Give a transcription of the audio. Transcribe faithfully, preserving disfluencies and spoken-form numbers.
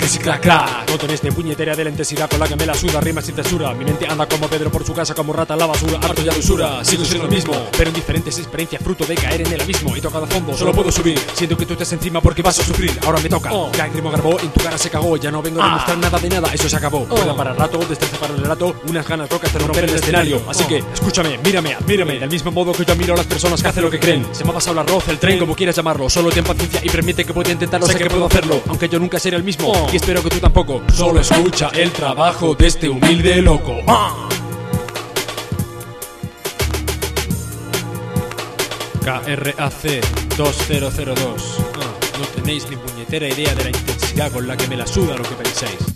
que si crack crack. Botones de puñetera de la intensidad con la que me la suda, rimas sin censura. Mi mente anda como Pedro por su casa, como rata en la basura. Harto ya de usura, sigo siendo el mismo, pero en diferentes experiencias, fruto de caer en el abismo. Y tocado a fondo, solo puedo subir. Siento que tú estés encima porque vas a sufrir. Ahora me toca, oh. Ya el ritmo grabó, en tu cara se cagó. Ya no vengo a demostrar ah. nada de nada, eso se acabó. oh. Pueda para rato, destreza para el relato. Unas ganas locas de romper el escenario. Así oh. que, escúchame, mírame, admírame. Del mismo modo que yo admiro a las personas que hacen lo que creen. Se me ha pasado el arroz, el tren, como quieras llamarlo. Solo ten paciencia y permite que pueda intentarlo. Sé, sé que puedo hacerlo, aunque yo nunca seré el mismo. oh. Y espero que tú tampoco. Solo escucha el trabajo de este humilde loco. ah. K R A C dos cero cero dos. ah. No tenéis ni puñetera idea de la intensidad con la que me la suda lo que penséis.